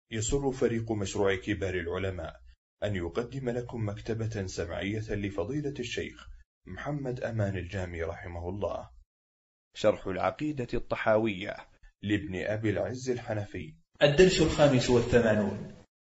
يسر فريق مشروع كبار العلماء أن يقدم لكم مكتبة سمعية لفضيلة الشيخ محمد أمان الجامي رحمه الله، شرح العقيدة الطحاوية لابن أبي العز الحنفي، الدرس 85.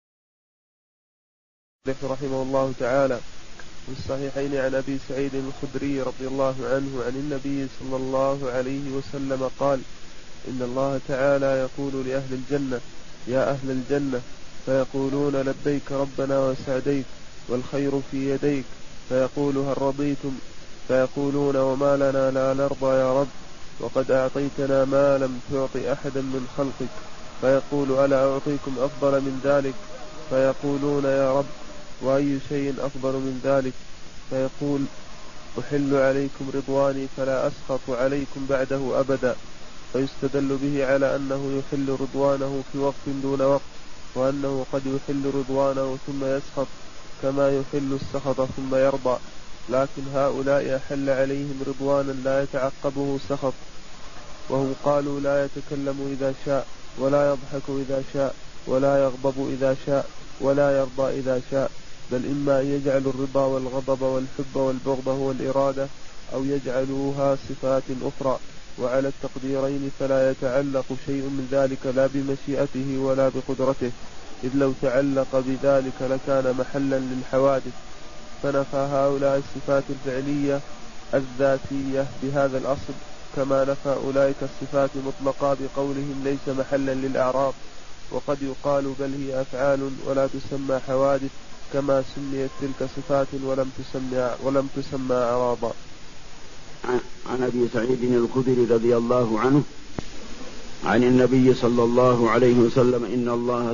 رحمه الله تعالى في الصحيحين عن أبي سعيد الخدري رضي الله عنه عن النبي صلى الله عليه وسلم قال: إن الله تعالى يقول لأهل الجنة: يا أهل الجنة، فيقولون: لبيك ربنا وسعديك والخير في يديك، فيقول: هل رضيتم؟ فيقولون: وما لنا لا نرضى يا رب، وقد أعطيتنا ما لم تعط أحدا من خلقك. فيقول: ألا أعطيكم أفضل من ذلك؟ فيقولون: يا رب، وأي شيء أفضل من ذلك؟ فيقول: أحل عليكم رضواني فلا أسخط عليكم بعده أبدا. فيستدل به على أنه يحل رضوانه في وقت دون وقت، وأنه قد يحل رضوانه ثم يسخط كما يحل السخط ثم يرضى، لكن هؤلاء أحل عليهم رضوانا لا يتعقبه سخط، وهم قالوا: لا يتكلم إذا شاء، ولا يضحك إذا شاء، ولا يغضب إذا شاء، ولا يرضى إذا شاء، بل إما أن يجعل الرضا والغضب والحب والبغض هو الإرادة، أو يجعلوها صفات أخرى. وعلى التقديرين فلا يتعلق شيء من ذلك لا بمشيئته ولا بقدرته، إذ لو تعلق بذلك لكان محلا للحوادث. فنفى هؤلاء الصفات الفعلية الذاتية بهذا الأصل، كما نفى أولئك الصفات مطلقا بقولهم ليس محلا للأعراض. وقد يقال بل هي أفعال ولا تسمى حوادث، كما سميت تلك صفات ولم تسمى أعراضا. عن أبي سعيد الخدري رضي الله عنه عن النبي صلى الله عليه وسلم: إن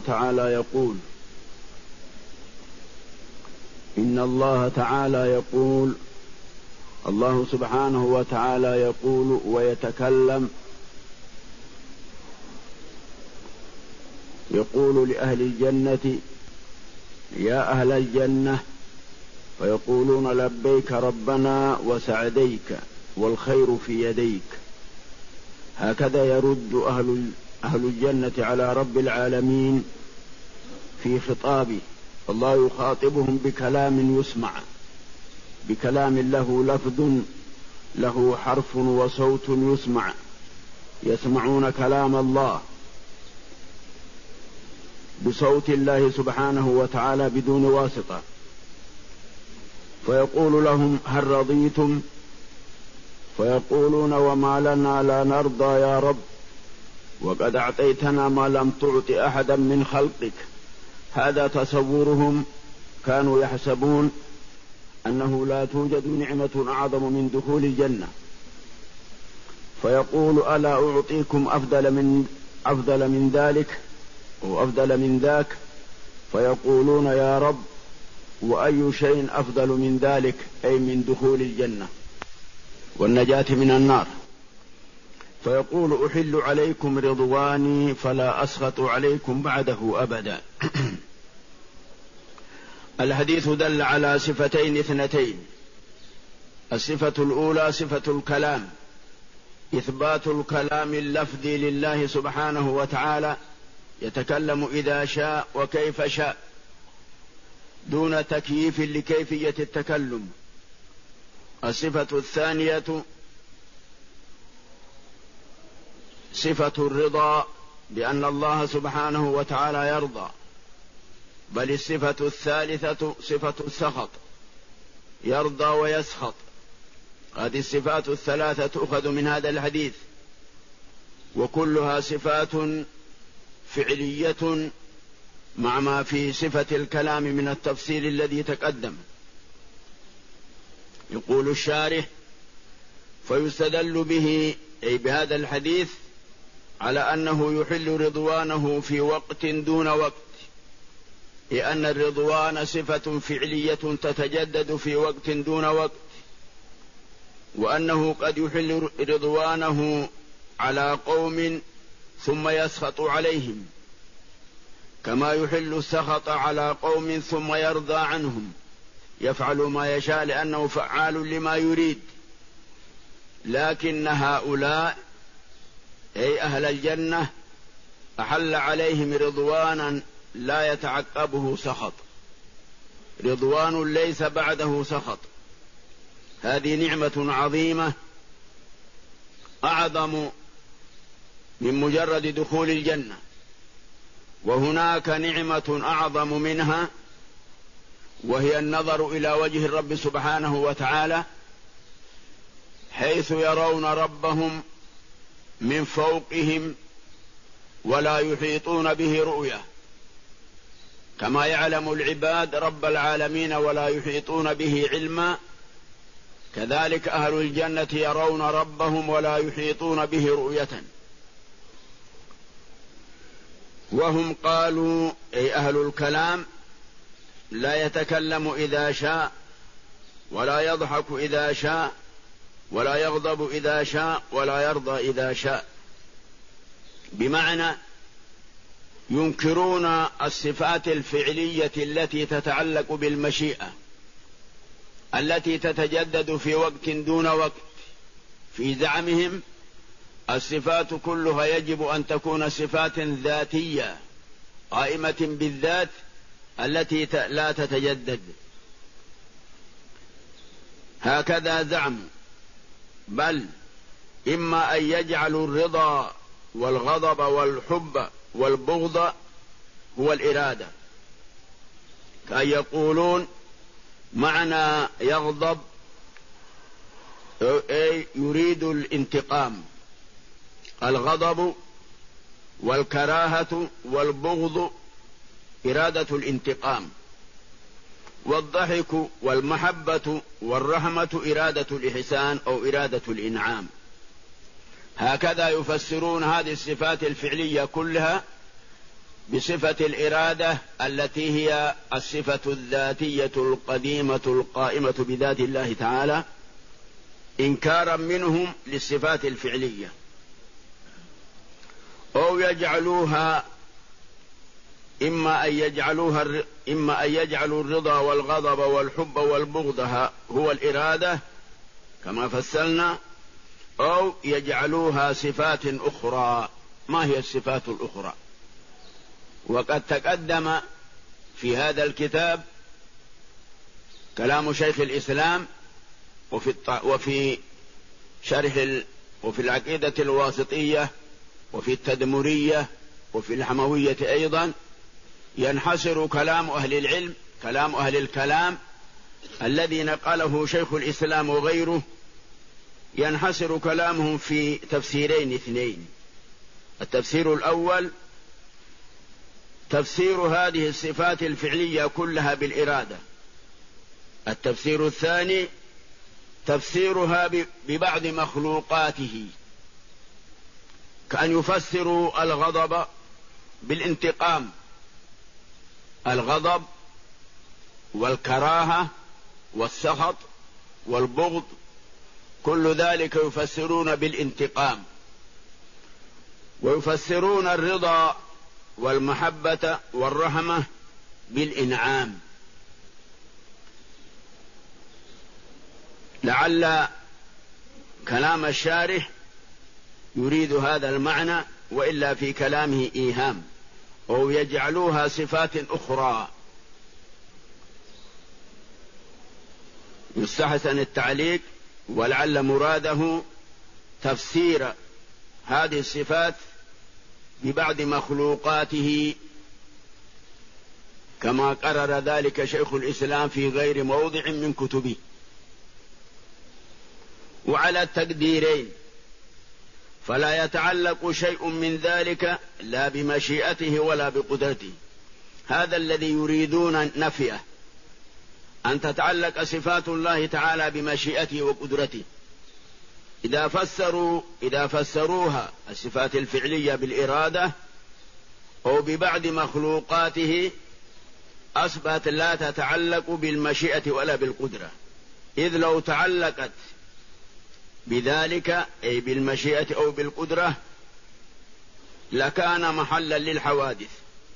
الله تعالى يقول الله سبحانه وتعالى يقول ويتكلم، يقول لأهل الجنة: يا أهل الجنة، فيقولون: لبيك ربنا وسعديك والخير في يديك. هكذا يرد أهل الجنة على رب العالمين في خطابه. الله يخاطبهم بكلام يسمع، بكلام له لفظ، له حرف وصوت يسمع، يسمعون كلام الله بصوت الله سبحانه وتعالى بدون واسطة. فيقول لهم: هل رضيتم؟ فيقولون: وما لنا لا نرضى يا رب، وقد أعطيتنا ما لم تعط أحدا من خلقك. هذا تصورهم، كانوا يحسبون أنه لا توجد نعمة أعظم من دخول الجنة. فيقول: ألا أعطيكم أفضل من ذلك أو أفضل من ذاك؟ فيقولون: يا رب، وأي شيء أفضل من ذلك، أي من دخول الجنة والنجاة من النار. فيقول: أحل عليكم رضواني فلا أسخط عليكم بعده أبدا. الحديث دل على صفتين اثنتين: الصفة الأولى صفة الكلام، إثبات الكلام اللفظي لله سبحانه وتعالى، يتكلم إذا شاء وكيف شاء دون تكييف لكيفية التكلم. الصفة الثانية صفة الرضا، بأن الله سبحانه وتعالى يرضى. بل الصفة الثالثة صفة السخط، يرضى ويسخط. هذه الصفات الثلاثة تؤخذ من هذا الحديث، وكلها صفات فعلية مع ما في صفة الكلام من التفصيل الذي تقدم. يقول الشارح: فيستدل به، أي بهذا الحديث، على أنه يحل رضوانه في وقت دون وقت، لأن الرضوان صفة فعلية تتجدد في وقت دون وقت، وأنه قد يحل رضوانه على قوم ثم يسخط عليهم، كما يحل السخط على قوم ثم يرضى عنهم، يفعل ما يشاء لأنه فعال لما يريد. لكن هؤلاء أي أهل الجنة أحل عليهم رضوانا لا يتعقبه سخط، رضوان ليس بعده سخط. هذه نعمة عظيمة أعظم من مجرد دخول الجنة. وهناك نعمة أعظم منها، وهي النظر إلى وجه الرب سبحانه وتعالى، حيث يرون ربهم من فوقهم ولا يحيطون به رؤية، كما يعلم العباد رب العالمين ولا يحيطون به علما، كذلك أهل الجنة يرون ربهم ولا يحيطون به رؤية. وهم قالوا، أي أهل الكلام، لا يتكلم إذا شاء، ولا يضحك إذا شاء، ولا يغضب إذا شاء، ولا يرضى إذا شاء. بمعنى ينكرون الصفات الفعلية التي تتعلق بالمشيئة، التي تتجدد في وقت دون وقت. في زعمهم الصفات كلها يجب أن تكون صفات ذاتية قائمة بالذات التي لا تتجدد، هكذا زعموا. بل إما أن يجعلوا الرضا والغضب والحب والبغض هو الإرادة، كأن يقولون معنى يغضب أي يريد الانتقام، الغضب والكراهة والبغض إرادة الانتقام، والضحك والمحبة والرحمة إرادة الإحسان أو إرادة الإنعام. هكذا يفسرون هذه الصفات الفعلية كلها بصفة الإرادة التي هي الصفة الذاتية القديمة القائمة بذات الله تعالى، إنكارا منهم للصفات الفعلية. أو يجعلوها إما أن يجعلوا الرضا والغضب والحب والبغض هو الإرادة كما فسرنا، أو يجعلوها صفات أخرى. ما هي الصفات الأخرى؟ وقد تقدم في هذا الكتاب كلام شيخ الإسلام وفي شرح وفي العقيدة الواسطية وفي التدمرية وفي الحموية أيضا، ينحصر كلام أهل العلم، كلام أهل الكلام الذي نقله شيخ الإسلام وغيره، ينحصر كلامهم في تفسيرين اثنين. التفسير الأول تفسير هذه الصفات الفعلية كلها بالإرادة. التفسير الثاني تفسيرها ببعض مخلوقاته، كأن يفسروا الغضب بالانتقام، الغضب والكراهة والسخط والبغض كل ذلك يفسرون بالانتقام. ويفسرون الرضا والمحبة والرحمة بالإنعام. لعل كلام الشارح يريد هذا المعنى، وإلا في كلامه إيهام، أو يجعلوها صفات أخرى. يستحسن التعليق، ولعل مراده تفسير هذه الصفات ببعض مخلوقاته، كما قرر ذلك شيخ الإسلام في غير موضع من كتبه. وعلى التقديرين، فلا يتعلق شيء من ذلك لا بمشيئته ولا بقدرته. هذا الذي يريدون نفيه، أن تتعلق صفات الله تعالى بمشيئته وقدرته. إذا فسروها الصفات الفعلية بالإرادة أو ببعض مخلوقاته أصبحت لا تتعلق بالمشيئة ولا بالقدرة، إذ لو تعلقت بذلك أي بالمشيئة أو بالقدرة لكان محلا للحوادث.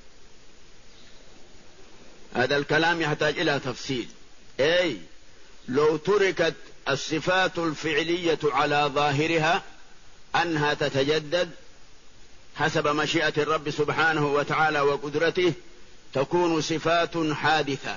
هذا الكلام يحتاج إلى تفصيل. أي لو تركت الصفات الفعلية على ظاهرها أنها تتجدد حسب مشيئة الرب سبحانه وتعالى وقدرته تكون صفات حادثة،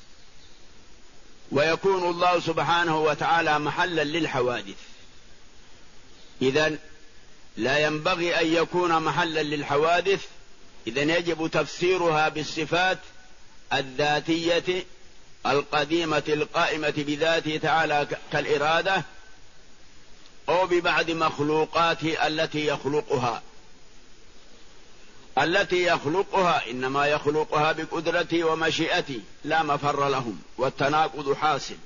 ويكون الله سبحانه وتعالى محلا للحوادث. إذن لا ينبغي أن يكون محلا للحوادث، إذن يجب تفسيرها بالصفات الذاتية القديمة القائمة بذاته تعالى كالإرادة، أو ببعض مخلوقاته التي يخلقها إنما يخلقها بقدرته ومشيئته لا مفر لهم، والتناقض حاصل.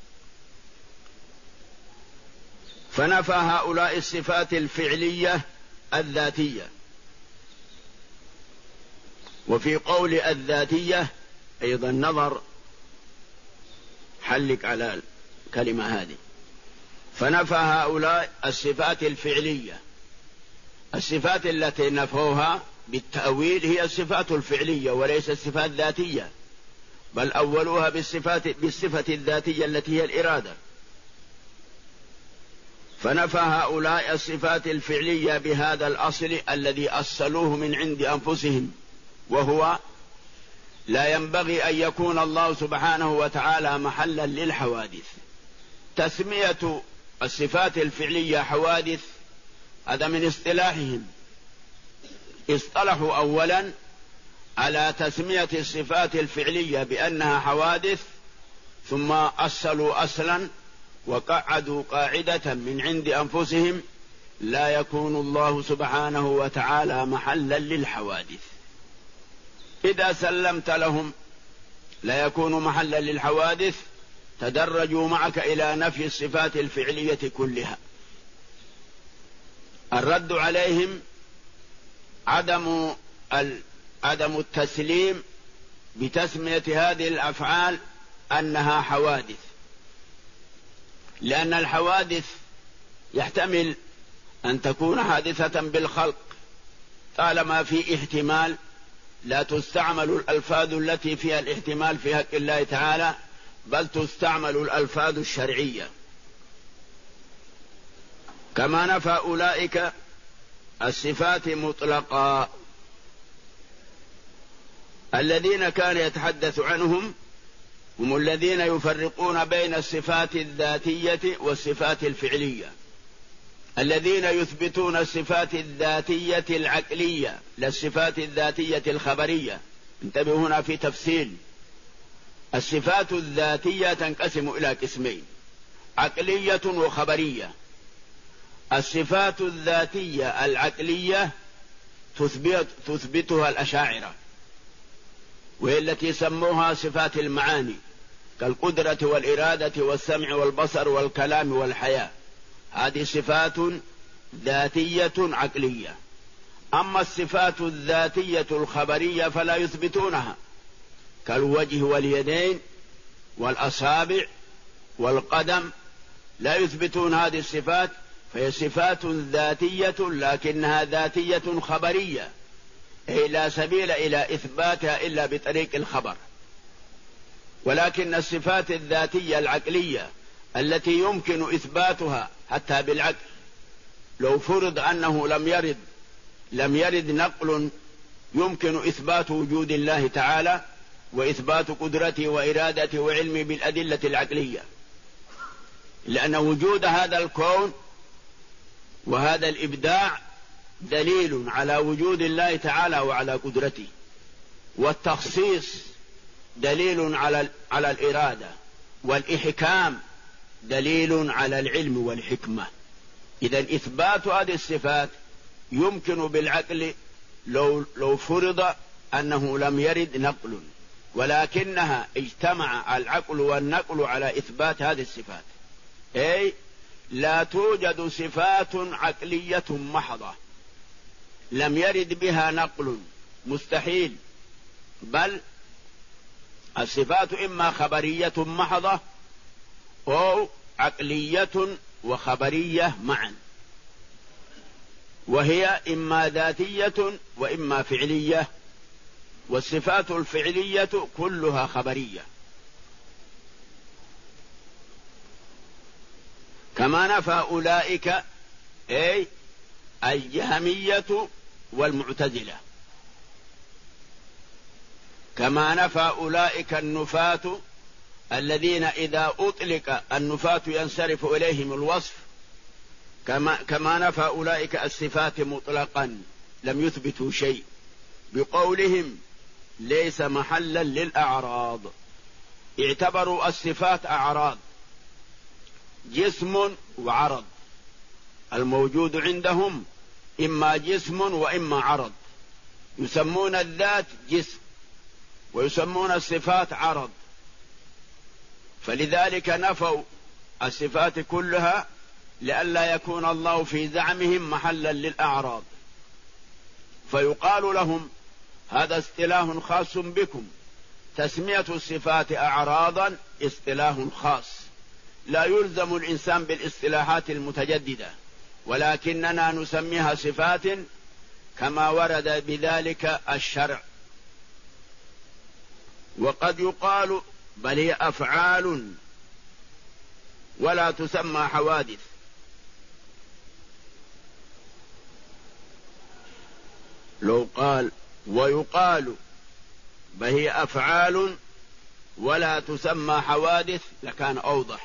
فنفى هؤلاء الصفات الفعلية الذاتية. وفي قول الذاتية أيضا نظر، حلق على الكلمة هذه. فنفى هؤلاء الصفات الفعلية. الصفات التي نفوها بالتأويل هي الصفات الفعلية وليس الصفات الذاتية، بل أولوها بالصفة الذاتية التي هي الإرادة. فنفى هؤلاء الصفات الفعلية بهذا الأصل الذي أصلوه من عند أنفسهم، وهو لا ينبغي أن يكون الله سبحانه وتعالى محلا للحوادث. تسمية الصفات الفعلية حوادث هذا من اصطلاحهم. اصطلحوا أولا على تسمية الصفات الفعلية بأنها حوادث، ثم أصلوا أصلا وقعدوا قاعدة من عند أنفسهم لا يكون الله سبحانه وتعالى محلا للحوادث. إذا سلمت لهم لا يكون محلا للحوادث تدرجوا معك إلى نفي الصفات الفعلية كلها. الرد عليهم عدم التسليم بتسمية هذه الأفعال أنها حوادث، لأن الحوادث يحتمل أن تكون حادثة بالخلق، طالما في احتمال لا تستعمل الألفاظ التي فيها الاحتمال في حق الله تعالى، بل تستعمل الألفاظ الشرعية. كما نفى أولئك الصفات مطلقا. الذين كان يتحدث عنهم هم الذين يفرقون بين الصفات الذاتية والصفات الفعلية. الذين يثبتون الصفات الذاتية العقلية لا الصفات الذاتية الخبرية. انتبهوا هنا في تفصيل. الصفات الذاتية تنقسم إلى قسمين: عقلية وخبرية. الصفات الذاتية العقلية تثبتها الأشاعرة، وهي التي سموها صفات المعاني كالقدرة والإرادة والسمع والبصر والكلام والحياة. هذه صفات ذاتية عقلية. أما الصفات الذاتية الخبرية فلا يثبتونها كالوجه واليدين والأصابع والقدم، لا يثبتون هذه الصفات، فهي صفات ذاتية لكنها ذاتية خبرية، أي لا سبيل إلى إثباتها إلا بطريق الخبر. ولكن الصفات الذاتية العقلية التي يمكن إثباتها حتى بالعقل، لو فرض أنه لم يرد نقل يمكن إثبات وجود الله تعالى وإثبات قدرته وإرادته وعلمه بالأدلة العقلية، لأن وجود هذا الكون وهذا الإبداع دليل على وجود الله تعالى وعلى قدرته، والتخصيص دليل على الإرادة، والإحكام دليل على العلم والحكمة. إذن إثبات هذه الصفات يمكن بالعقل لو فرض أنه لم يرد نقل، ولكنها اجتمع العقل والنقل على إثبات هذه الصفات. أي لا توجد صفات عقلية محضة لم يرد بها نقل، مستحيل، بل الصفات إما خبرية محضة أو عقلية وخبرية معا، وهي إما ذاتية وإما فعلية، والصفات الفعلية كلها خبرية. كما نفى أولئك أي الجهمية والمعتزلة، كما نفى أولئك النفاة الذين إذا أطلق النفاة ينصرف إليهم الوصف، كما نفى أولئك الصفات مطلقا لم يثبتوا شيء بقولهم ليس محلا للأعراض. اعتبروا الصفات أعراض، جسم وعرض، الموجود عندهم إما جسم وإما عرض، يسمون الذات جسم ويسمون الصفات عرض، فلذلك نفوا الصفات كلها لئلا يكون الله في زعمهم محلا للأعراض. فيقال لهم هذا اصطلاح خاص بكم، تسمية الصفات أعراضا اصطلاح خاص، لا يلزم الإنسان بالاصطلاحات المتجددة، ولكننا نسميها صفات كما ورد بذلك الشرع. وقد يقال بل هي أفعال ولا تسمى حوادث، لو قال ويقال بل هي أفعال ولا تسمى حوادث لكان أوضح،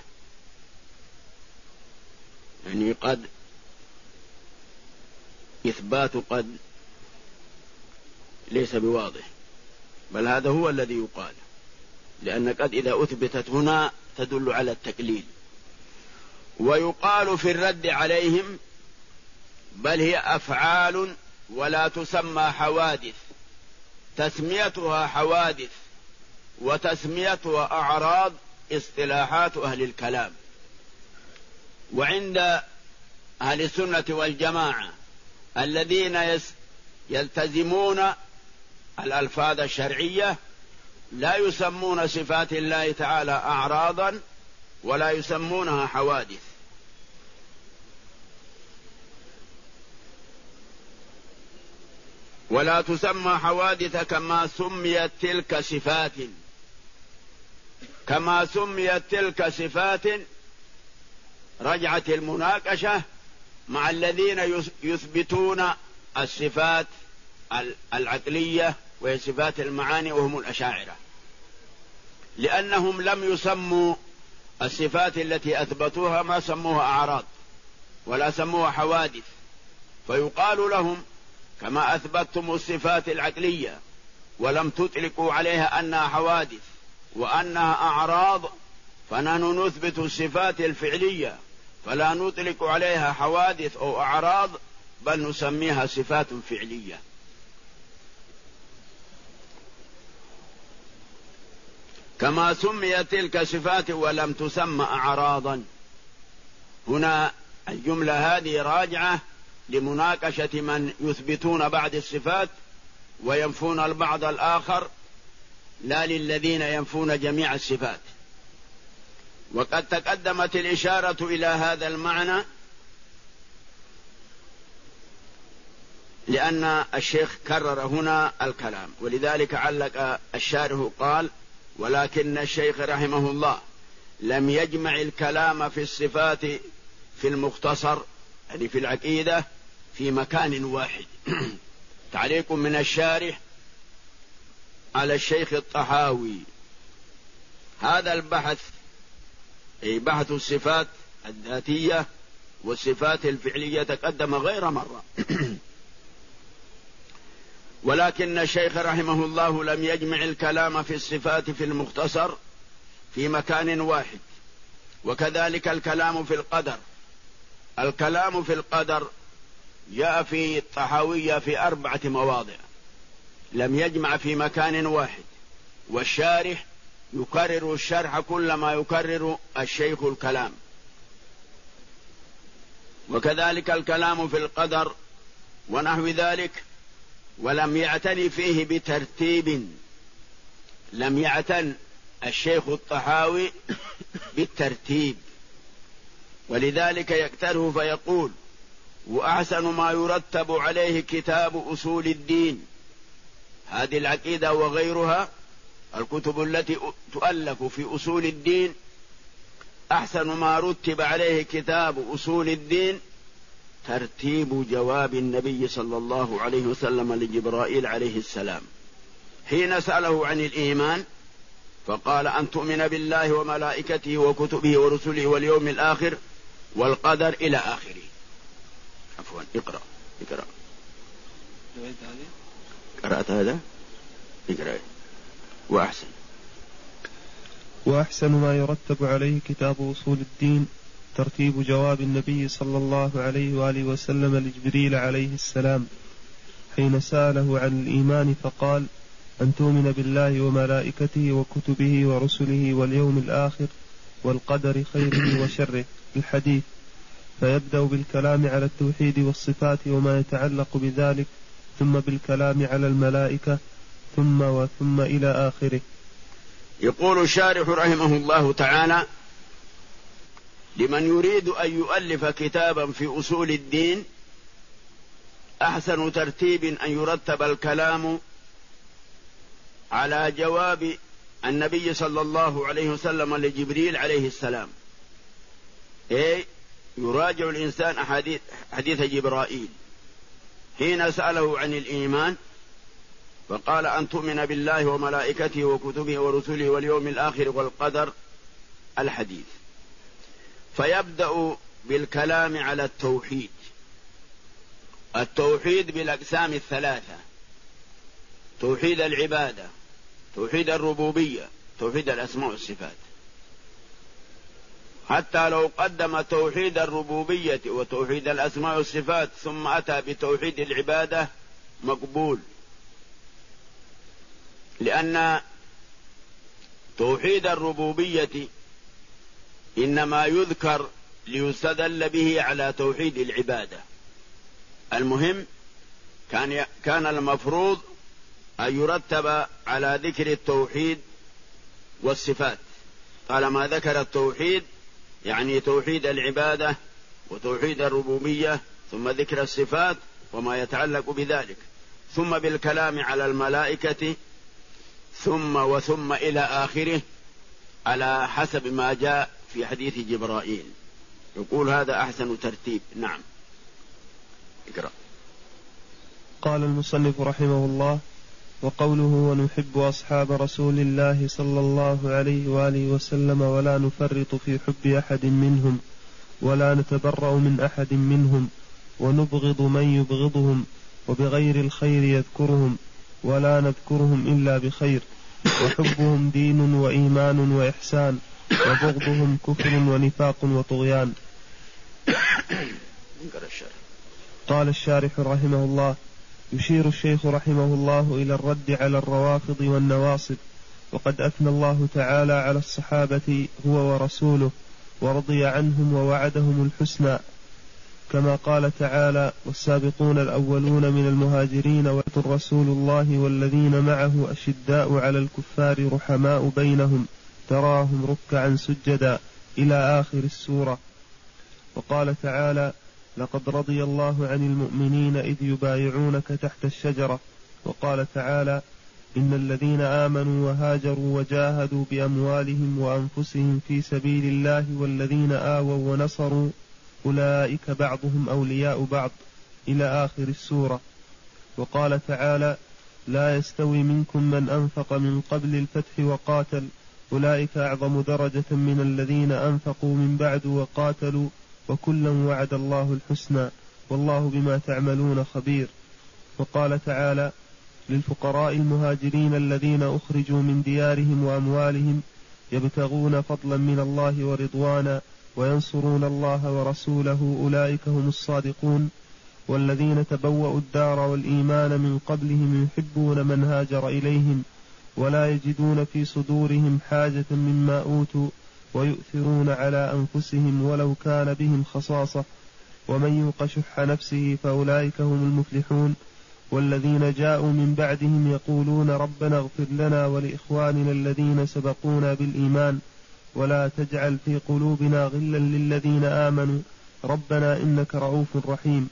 يعني قد إثبات قد ليس بواضح، بل هذا هو الذي يقال، لأن قد إذا أثبتت هنا تدل على التقليل. ويقال في الرد عليهم بل هي أفعال ولا تسمى حوادث، تسميتها حوادث وتسميتها أعراض اصطلاحات أهل الكلام. وعند أهل السنة والجماعة الذين يلتزمون الألفاظ الشرعية لا يسمون صفات الله تعالى أعراضا ولا يسمونها حوادث. ولا تسمى حوادث كما سميت تلك صفات، كما سميت تلك صفات رجعت المناقشة مع الذين يثبتون الصفات العقلية وهي صفات المعاني وهم الأشاعرة، لأنهم لم يسموا الصفات التي أثبتوها ما سموها أعراض ولا سموها حوادث. فيقال لهم كما أثبتتم الصفات العقلية ولم تطلقوا عليها أنها حوادث وأنها أعراض، فنحن نثبت الصفات الفعلية فلا نطلق عليها حوادث أو أعراض بل نسميها صفات فعلية. كما سميت تلك صفات ولم تسمى أعراضا. هنا الجملة هذه راجعة لمناقشة من يثبتون بعض الصفات وينفون البعض الآخر، لا للذين ينفون جميع الصفات. وقد تقدمت الإشارة إلى هذا المعنى لأن الشيخ كرر هنا الكلام، ولذلك علق الشارح قال ولكن الشيخ رحمه الله لم يجمع الكلام في الصفات في المختصر يعني في العقيدة في مكان واحد. تعليق من الشارح على الشيخ الطحاوي. هذا البحث أي بحث الصفات الذاتية والصفات الفعلية تقدم غير مرة. ولكن الشيخ رحمه الله لم يجمع الكلام في الصفات في المختصر في مكان واحد. وكذلك الكلام في القدر. الكلام في القدر جاء في الطحاوية في 4 مواضع، لم يجمع في مكان واحد، والشارح يكرر الشرح كلما يكرر الشيخ الكلام. وكذلك الكلام في القدر ونحو ذلك، ولم يعتني فيه بترتيب، لم يعتن الشيخ الطحاوي بالترتيب، ولذلك يكتره فيقول وأحسن ما يرتب عليه كتاب أصول الدين. هذه العقيدة وغيرها الكتب التي تؤلف في أصول الدين أحسن ما رتب عليه كتاب أصول الدين ترتيب جواب النبي صلى الله عليه وسلم لجبرائيل عليه السلام حين سأله عن الإيمان فقال أن تؤمن بالله وملائكته وكتبه ورسله واليوم الآخر والقدر إلى آخره. عفوا اقرأ. قرأت هذا؟ اقرأ. وأحسن ما يرتب عليه كتاب أصول الدين ترتيب جواب النبي صلى الله عليه وآله وسلم لجبريل عليه السلام حين سأله عن الإيمان فقال أن تؤمن بالله وملائكته وكتبه ورسله واليوم الآخر والقدر خيره وشره الحديث، فيبدأ بالكلام على التوحيد والصفات وما يتعلق بذلك، ثم بالكلام على الملائكة، ثم إلى آخره. يقول الشارح رحمه الله تعالى: لمن يريد أن يؤلف كتابا في أصول الدين أحسن ترتيب أن يرتب الكلام على جواب النبي صلى الله عليه وسلم لجبريل عليه السلام. يراجع الإنسان حديث جبرائيل حين سأله عن الإيمان فقال أن تؤمن بالله وملائكته وكتبه ورسله واليوم الآخر والقدر الحديث، فيبدأ بالكلام على التوحيد بالأقسام الثلاثة: توحيد العبادة، توحيد الربوبية، توحيد الأسماء والصفات. حتى لو قدم توحيد الربوبية وتوحيد الأسماء والصفات ثم أتى بتوحيد العبادة مقبول، لأن توحيد الربوبية إنما يذكر ليستدل به على توحيد العبادة. المهم كان المفروض أن يرتب على ذكر التوحيد والصفات، طالما ذكر التوحيد يعني توحيد العبادة وتوحيد الربوبية، ثم ذكر الصفات وما يتعلق بذلك، ثم بالكلام على الملائكة، ثم إلى آخره على حسب ما جاء في حديث جبرائيل. يقول هذا أحسن ترتيب. نعم. اقرأ. قال المصنف رحمه الله: وقوله ونحب أصحاب رسول الله صلى الله عليه وآله وسلم ولا نفرط في حب أحد منهم ولا نتبرأ من أحد منهم ونبغض من يبغضهم وبغير الخير يذكرهم ولا نذكرهم إلا بخير، وحبهم دين وإيمان وإحسان، وبغضهم كفر ونفاق وطغيان. قال الشارح رحمه الله: يشير الشيخ رحمه الله إلى الرد على الروافض والنواصب، وقد أثنى الله تعالى على الصحابة هو ورسوله ورضي عنهم ووعدهم الحسنى، كما قال تعالى: والسابقون الأولون من المهاجرين رسول الله والذين معه أشداء على الكفار رحماء بينهم تراهم ركعا سجدا إلى آخر السورة. وقال تعالى: لقد رضي الله عن المؤمنين إذ يبايعونك تحت الشجرة. وقال تعالى: إن الذين آمنوا وهاجروا وجاهدوا بأموالهم وأنفسهم في سبيل الله والذين آووا ونصروا أولئك بعضهم أولياء بعض إلى آخر السورة. وقال تعالى: لا يستوي منكم من أنفق من قبل الفتح وقاتل أولئك أعظم درجة من الذين أنفقوا من بعد وقاتلوا وكلا وعد الله الحسنى والله بما تعملون خبير. وقال تعالى: للفقراء المهاجرين الذين أخرجوا من ديارهم وأموالهم يبتغون فضلا من الله ورضوانا وينصرون الله ورسوله أولئك هم الصادقون. والذين تبوأوا الدار والإيمان من قبلهم يحبون من هاجر إليهم ولا يجدون في صدورهم حاجة مما أوتوا ويؤثرون على أنفسهم ولو كان بهم خصاصة ومن يوق شح نفسه فأولئك هم المفلحون. والذين جاءوا من بعدهم يقولون ربنا اغفر لنا ولإخواننا الذين سبقونا بالإيمان ولا تجعل في قلوبنا غلا للذين آمنوا ربنا إنك رؤوف رحيم.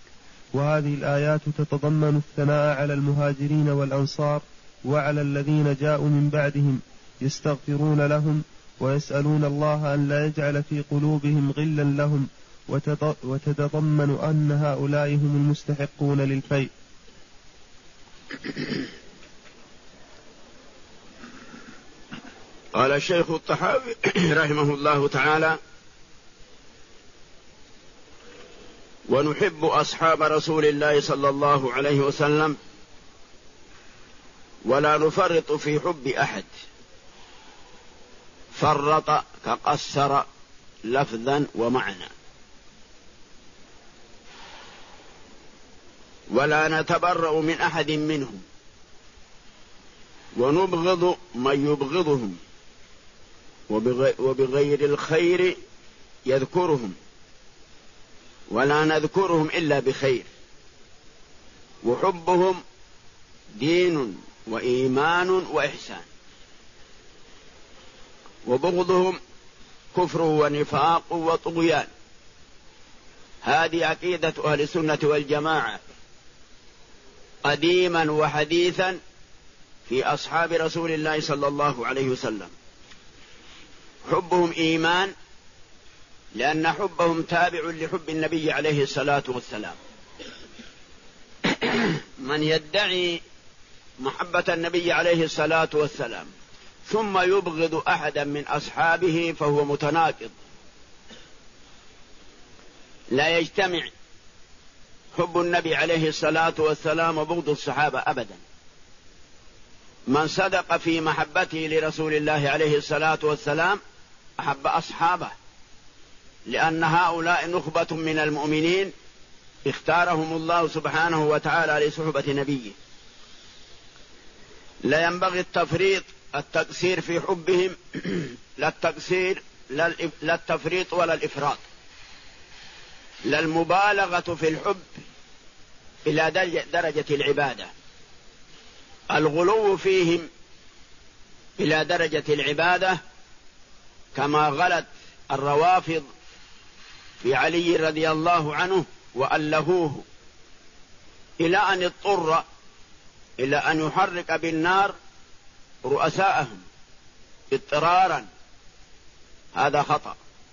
وهذه الآيات تتضمن الثناء على المهاجرين والأنصار وعلى الذين جاءوا من بعدهم يستغفرون لهم ويسألون الله أن لا يجعل في قلوبهم غلا لهم وتتضمن أن هؤلاء هم المستحقون للفيء. قال الشيخ الطحاوي رحمه الله تعالى: ونحب أصحاب رسول الله صلى الله عليه وسلم ولا نفرط في حب أحد. فرط كقصر لفظا ومعنى. ولا نتبرأ من أحد منهم، ونبغض من يبغضهم، وبغير الخير يذكرهم، ولا نذكرهم إلا بخير. وحبهم دين وإيمان وإحسان، وبغضهم كفر ونفاق وطغيان. هذه عقيدة أهل السنة والجماعة قديما وحديثا في أصحاب رسول الله صلى الله عليه وسلم. حبهم إيمان، لأن حبهم تابع لحب النبي عليه الصلاة والسلام. من يدعي محبة النبي عليه الصلاة والسلام ثم يبغض أحدا من أصحابه فهو متناقض، لا يجتمع حب النبي عليه الصلاة والسلام وبغض الصحابة أبدا. من صدق في محبته لرسول الله عليه الصلاة والسلام أحب أصحابه، لأن هؤلاء نخبة من المؤمنين اختارهم الله سبحانه وتعالى لصحبة نبيه. لا ينبغي التقصير في حبهم، لا التفريط ولا الإفراط، لا المبالغة في الحب إلى درجة العبادة، الغلو فيهم إلى درجة العبادة، كما غلت الروافض في علي رضي الله عنه وألهوه إلى أن اضطر إلى أن يحرق بالنار رؤساءهم اضطرارا. هذا خطأ.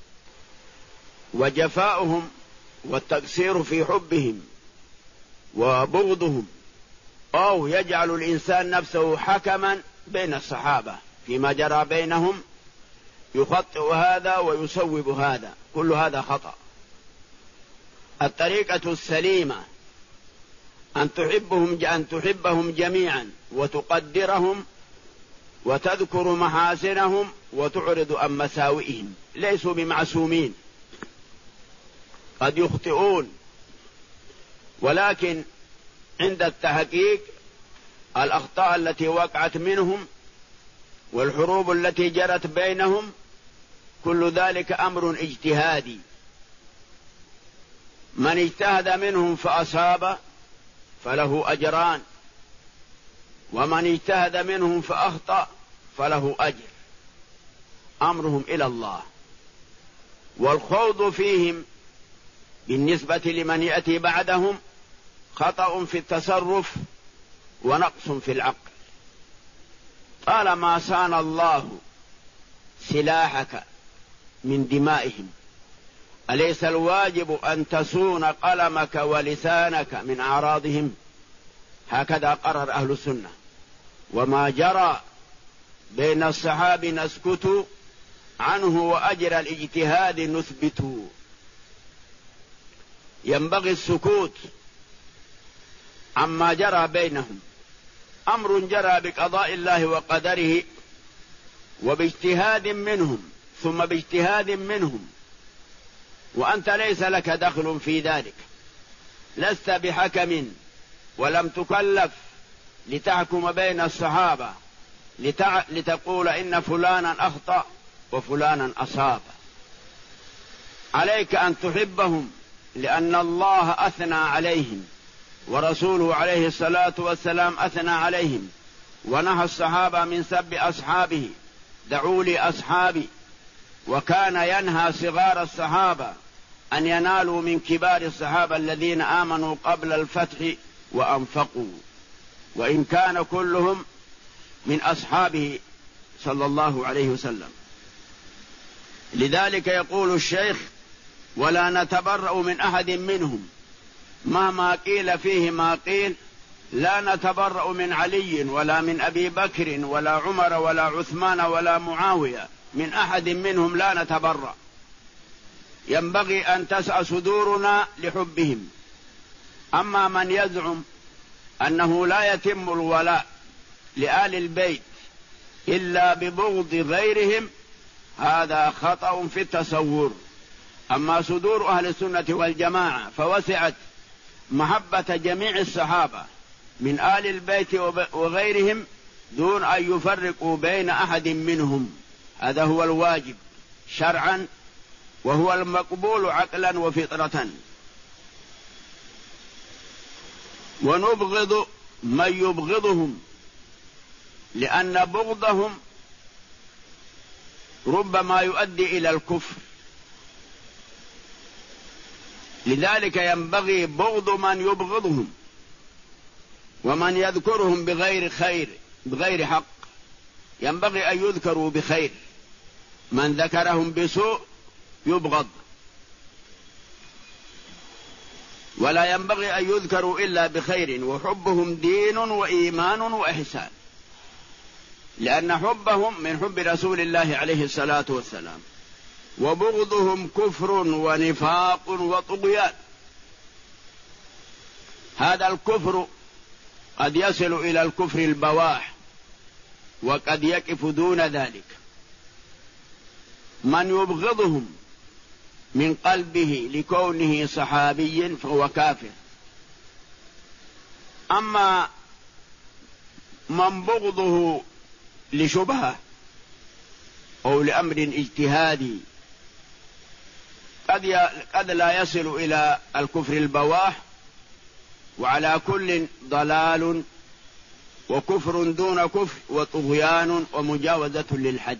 وجفاؤهم والتقصير في حبهم وبغضهم أو يجعل الإنسان نفسه حكما بين الصحابة فيما جرى بينهم، يخطئ هذا ويصوب هذا، كل هذا خطأ. الطريقة السليمة أن تحبهم جميعا وتقدرهم وتذكر محاسنهم وتعرض عن مساوئهم. ليسوا بمعصومين، قد يخطئون، ولكن عند التحقيق الأخطاء التي وقعت منهم والحروب التي جرت بينهم كل ذلك أمر اجتهادي. من اجتهد منهم فأصاب فله أجران، ومن اجتهد منهم فأخطأ فله أجر. أمرهم إلى الله. والخوض فيهم بالنسبة لمن يأتي بعدهم خطأ في التصرف ونقص في العقل. طالما صان الله سلاحك من دمائهم، أليس الواجب أن تصون قلمك ولسانك من أعراضهم؟ هكذا قرر أهل السنة. وما جرى بين الصحابة نسكت عنه، وأجر الاجتهاد نثبت. ينبغي السكوت عما جرى بينهم. أمر جرى بقضاء الله وقدره وباجتهاد منهم ثم باجتهاد منهم، وأنت ليس لك دخل في ذلك، لست بحكم ولم تكلف لتحكم بين الصحابة لتقول إن فلانا أخطأ وفلانا أصاب. عليك أن تحبهم لأن الله أثنى عليهم ورسوله عليه الصلاة والسلام أثنى عليهم، ونهى الصحابة من سب أصحابه، دعوا لي أصحابي. وكان ينهى صغار الصحابة أن ينالوا من كبار الصحابة الذين آمنوا قبل الفتح وأنفقوا، وإن كان كلهم من أصحابه صلى الله عليه وسلم. لذلك يقول الشيخ ولا نتبرأ من أحد منهم مهما قيل فيه ما قيل. لا نتبرأ من علي ولا من أبي بكر ولا عمر ولا عثمان ولا معاوية، من أحد منهم لا نتبرأ. ينبغي أن تسع صدورنا لحبهم. أما من يزعم أنه لا يتم الولاء لآل البيت إلا ببغض غيرهم، هذا خطأ في التصور. أما صدور أهل السنة والجماعة فوسعت محبة جميع الصحابة من آل البيت وغيرهم دون أن يفرقوا بين أحد منهم. هذا هو الواجب شرعا، وهو المقبول عقلا وفطرة. ونبغض من يبغضهم، لأن بغضهم ربما يؤدي إلى الكفر. لذلك ينبغي بغض من يبغضهم، ومن يذكرهم بغير خير بغير حق ينبغي أن يذكروا بخير. من ذكرهم بسوء يبغض، ولا ينبغي أن يذكروا إلا بخير. وحبهم دين وإيمان وإحسان، لأن حبهم من حب رسول الله عليه الصلاة والسلام، وبغضهم كفر ونفاق وطغيان. هذا الكفر قد يصل إلى الكفر البواح، وقد يقف دون ذلك. من يبغضهم من قلبه لكونه صحابي فهو كافر. أما من بغضه لشبهة أو لأمر اجتهادي قد لا يصل إلى الكفر البواح. وعلى كل ضلال وكفر دون كفر وطغيان ومجاوزة للحد.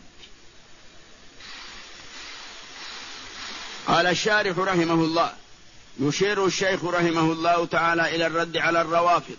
قال الشارح رحمه الله: يشير الشيخ رحمه الله تعالى إلى الرد على الروافض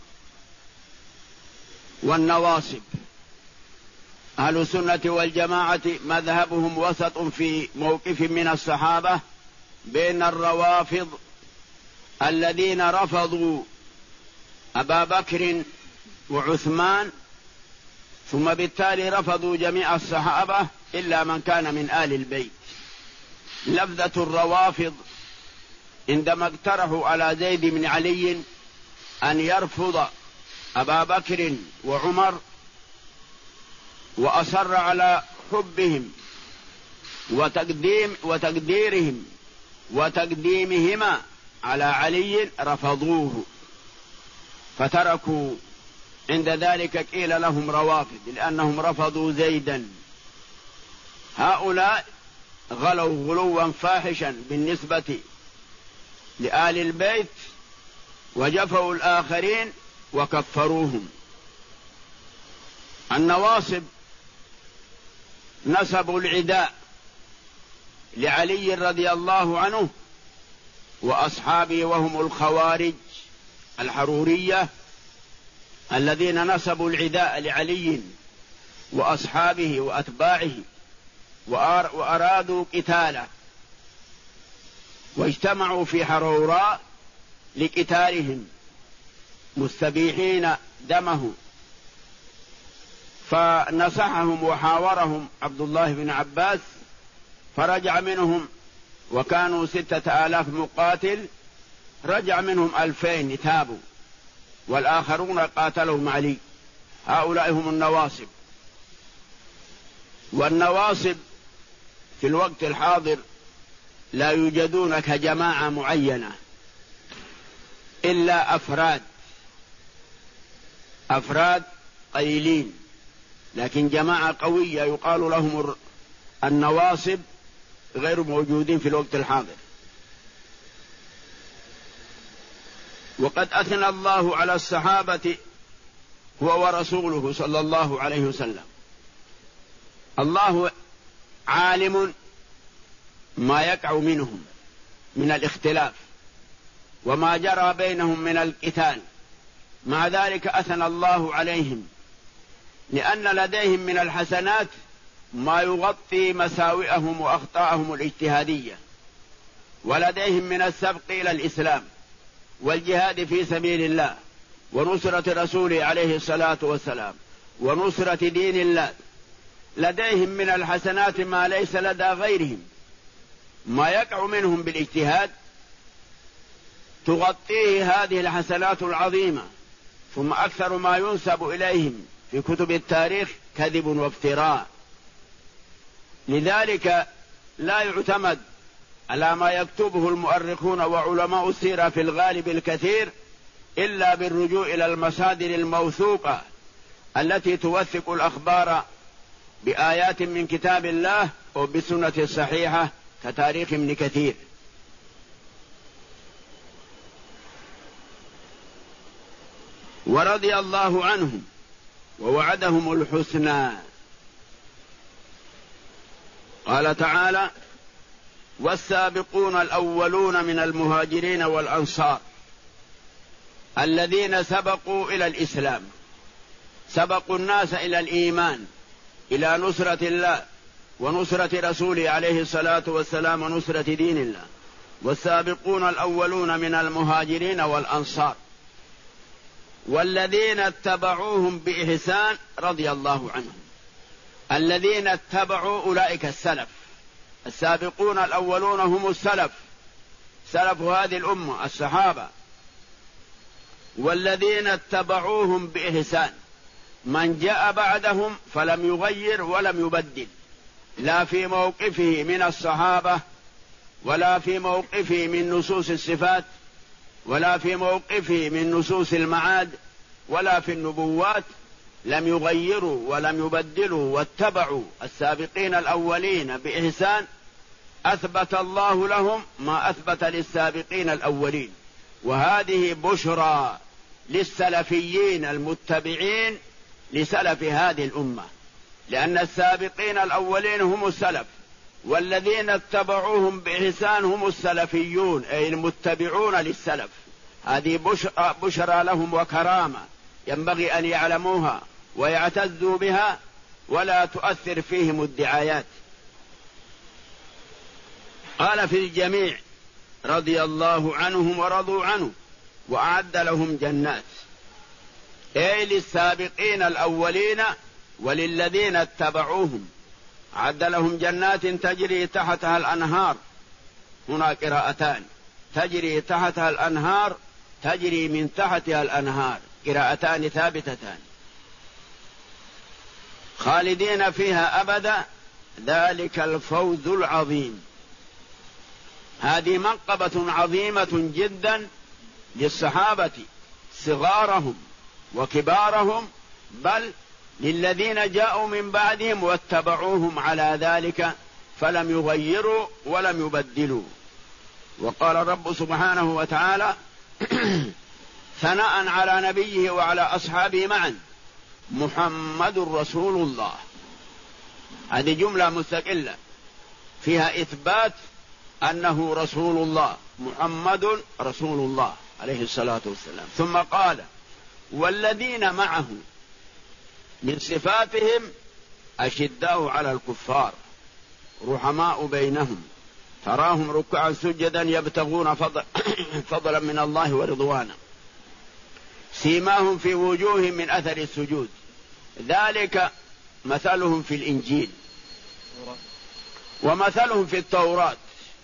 والنواصب. أهل السنة والجماعة مذهبهم وسط في موقف من الصحابة بين الروافض الذين رفضوا أبا بكر وعثمان، ثم بالتالي رفضوا جميع الصحابة إلا من كان من آل البيت. لفظة الروافض عندما اقترحوا على زيد بن علي أن يرفض أبا بكر وعمر، وأصر على حبهم وتقديرهم وتقديمهما على علي، رفضوه فتركوا. عند ذلك قيل لهم روافض لأنهم رفضوا زيدا. هؤلاء غلوا غلوا فاحشا بالنسبة لآل البيت، وجفوا الآخرين وكفروهم. النواصب نسبوا العداء لعلي رضي الله عنه وأصحابه، وهم الخوارج الحرورية الذين نسبوا العداء لعلي وأصحابه وأتباعه وأرادوا قتاله، واجتمعوا في حروراء لقتالهم مستبيحين دمه. فنصحهم وحاورهم عبد الله بن عباس فرجع منهم، وكانوا 6000 مقاتل، رجع منهم 2000 تابوا، والآخرون قاتلهم علي. هؤلاء هم النواصب. والنواصب في الوقت الحاضر لا يوجدون كجماعة معينة، إلا أفراد قليلين، لكن جماعة قوية يقال لهم النواصب غير موجودين في الوقت الحاضر. وقد أثنى الله على الصحابة هو ورسوله صلى الله عليه وسلم. الله عالم ما يقع منهم من الاختلاف وما جرى بينهم من القتال، مع ذلك أثنى الله عليهم، لأن لديهم من الحسنات ما يغطي مساوئهم وأخطاءهم الاجتهادية. ولديهم من السبق إلى الإسلام والجهاد في سبيل الله ونصرة رسوله عليه الصلاة والسلام ونصرة دين الله. لديهم من الحسنات ما ليس لدى غيرهم، ما يقع منهم بالاجتهاد تغطيه هذه الحسنات العظيمة. ثم أكثر ما ينسب إليهم في كتب التاريخ كذب وافتراء. لذلك لا يعتمد على ما يكتبه المؤرخون وعلماء السيرة في الغالب الكثير إلا بالرجوع إلى المصادر الموثوقة التي توثق الأخبار بآيات من كتاب الله وبسنة الصحيحة كتاريخ ابن كثير. ورضي الله عنهم ووعدهم الحسنى. قال تعالى: والسابقون الأولون من المهاجرين والأنصار الذين سبقوا إلى الإسلام، سبقوا الناس إلى الإيمان، إلى نصرة الله ونصرة رسوله عليه الصلاة والسلام ونصرة دين الله. والسابقون الأولون من المهاجرين والأنصار والذين اتبعوهم بإحسان رضي الله عنهم. الذين اتبعوا أولئك السلف، السابقون الأولون هم السلف، سلف هذه الأمة الصحابة. والذين اتبعوهم بإحسان، من جاء بعدهم فلم يغير ولم يبدل، لا في موقفه من الصحابة ولا في موقفه من نصوص الصفات ولا في موقفه من نصوص المعاد ولا في النبوات، لم يغيروا ولم يبدلوا واتبعوا السابقين الأولين بإحسان. أثبت الله لهم ما أثبت للسابقين الأولين. وهذه بشرى للسلفيين المتبعين لسلف هذه الأمة، لأن السابقين الأولين هم السلف، والذين اتبعوهم بإحسان هم السلفيون أي المتبعون للسلف. هذه بشرى لهم وكرامة ينبغي أن يعلموها ويعتزوا بها ولا تؤثر فيهم الدعايات. قال في الجميع رضي الله عنهم ورضوا عنه وأعد لهم جنات، أي للسابقين الأولين وللذين اتبعوهم أعد لهم جنات تجري تحتها الأنهار. هنا قراءتان: تجري تحتها الأنهار، تجري من تحتها الأنهار، قراءتان ثابتتان. خالدين فيها أبدا، ذلك الفوز العظيم. هذه منقبة عظيمة جدا للصحابة صغارهم وكبارهم، بل للذين جاءوا من بعدهم واتبعوهم على ذلك فلم يغيروا ولم يبدلوا. وقال الرب سبحانه وتعالى ثناء على نبيه وعلى أصحابه معا: محمد رسول الله. هذه جملة مستقلة فيها إثبات أنه رسول الله، محمد رسول الله عليه الصلاة والسلام. ثم قال: والذين معه، من صفاتهم أشداء على الكفار رحماء بينهم تراهم ركعا سجدا يبتغون فضلا من الله ورضوانا سيماهم في وجوههم من أثر السجود ذلك مثلهم في الإنجيل ومثلهم في التوراة.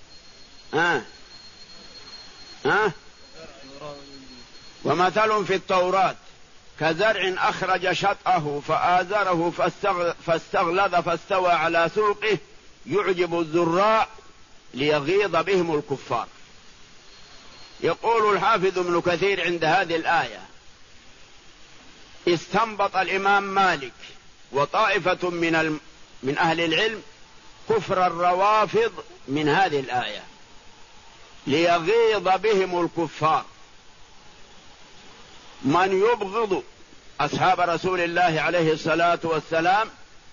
ومثلهم في التوراة كزرع أخرج شطأه فآزره فاستغلظ فاستوى على سوقه يعجب الزراع ليغيظ بهم الكفار. يقول الحافظ ابن كثير عند هذه الآية: استنبط الإمام مالك وطائفة من أهل العلم كفر الروافض من هذه الآية ليغيظ بهم الكفار. من يبغض أصحاب رسول الله عليه الصلاة والسلام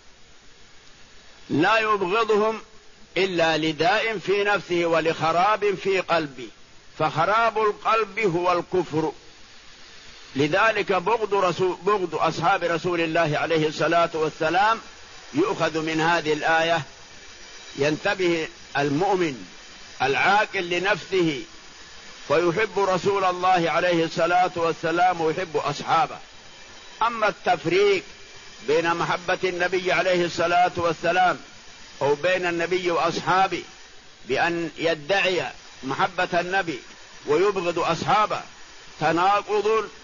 لا يبغضهم إلا لداء في نفسه ولخراب في قلبه، فخراب القلب هو الكفر. لذلك بغض أصحاب رسول الله عليه الصلاة والسلام يؤخذ من هذه الآية. ينتبه المؤمن العاقل لنفسه فيحب رسول الله عليه الصلاة والسلام ويحب أصحابه. أما التفريق بين محبة النبي عليه الصلاة والسلام أو بين النبي وأصحابه بأن يدعي محبة النبي ويبغض أصحابه تناقض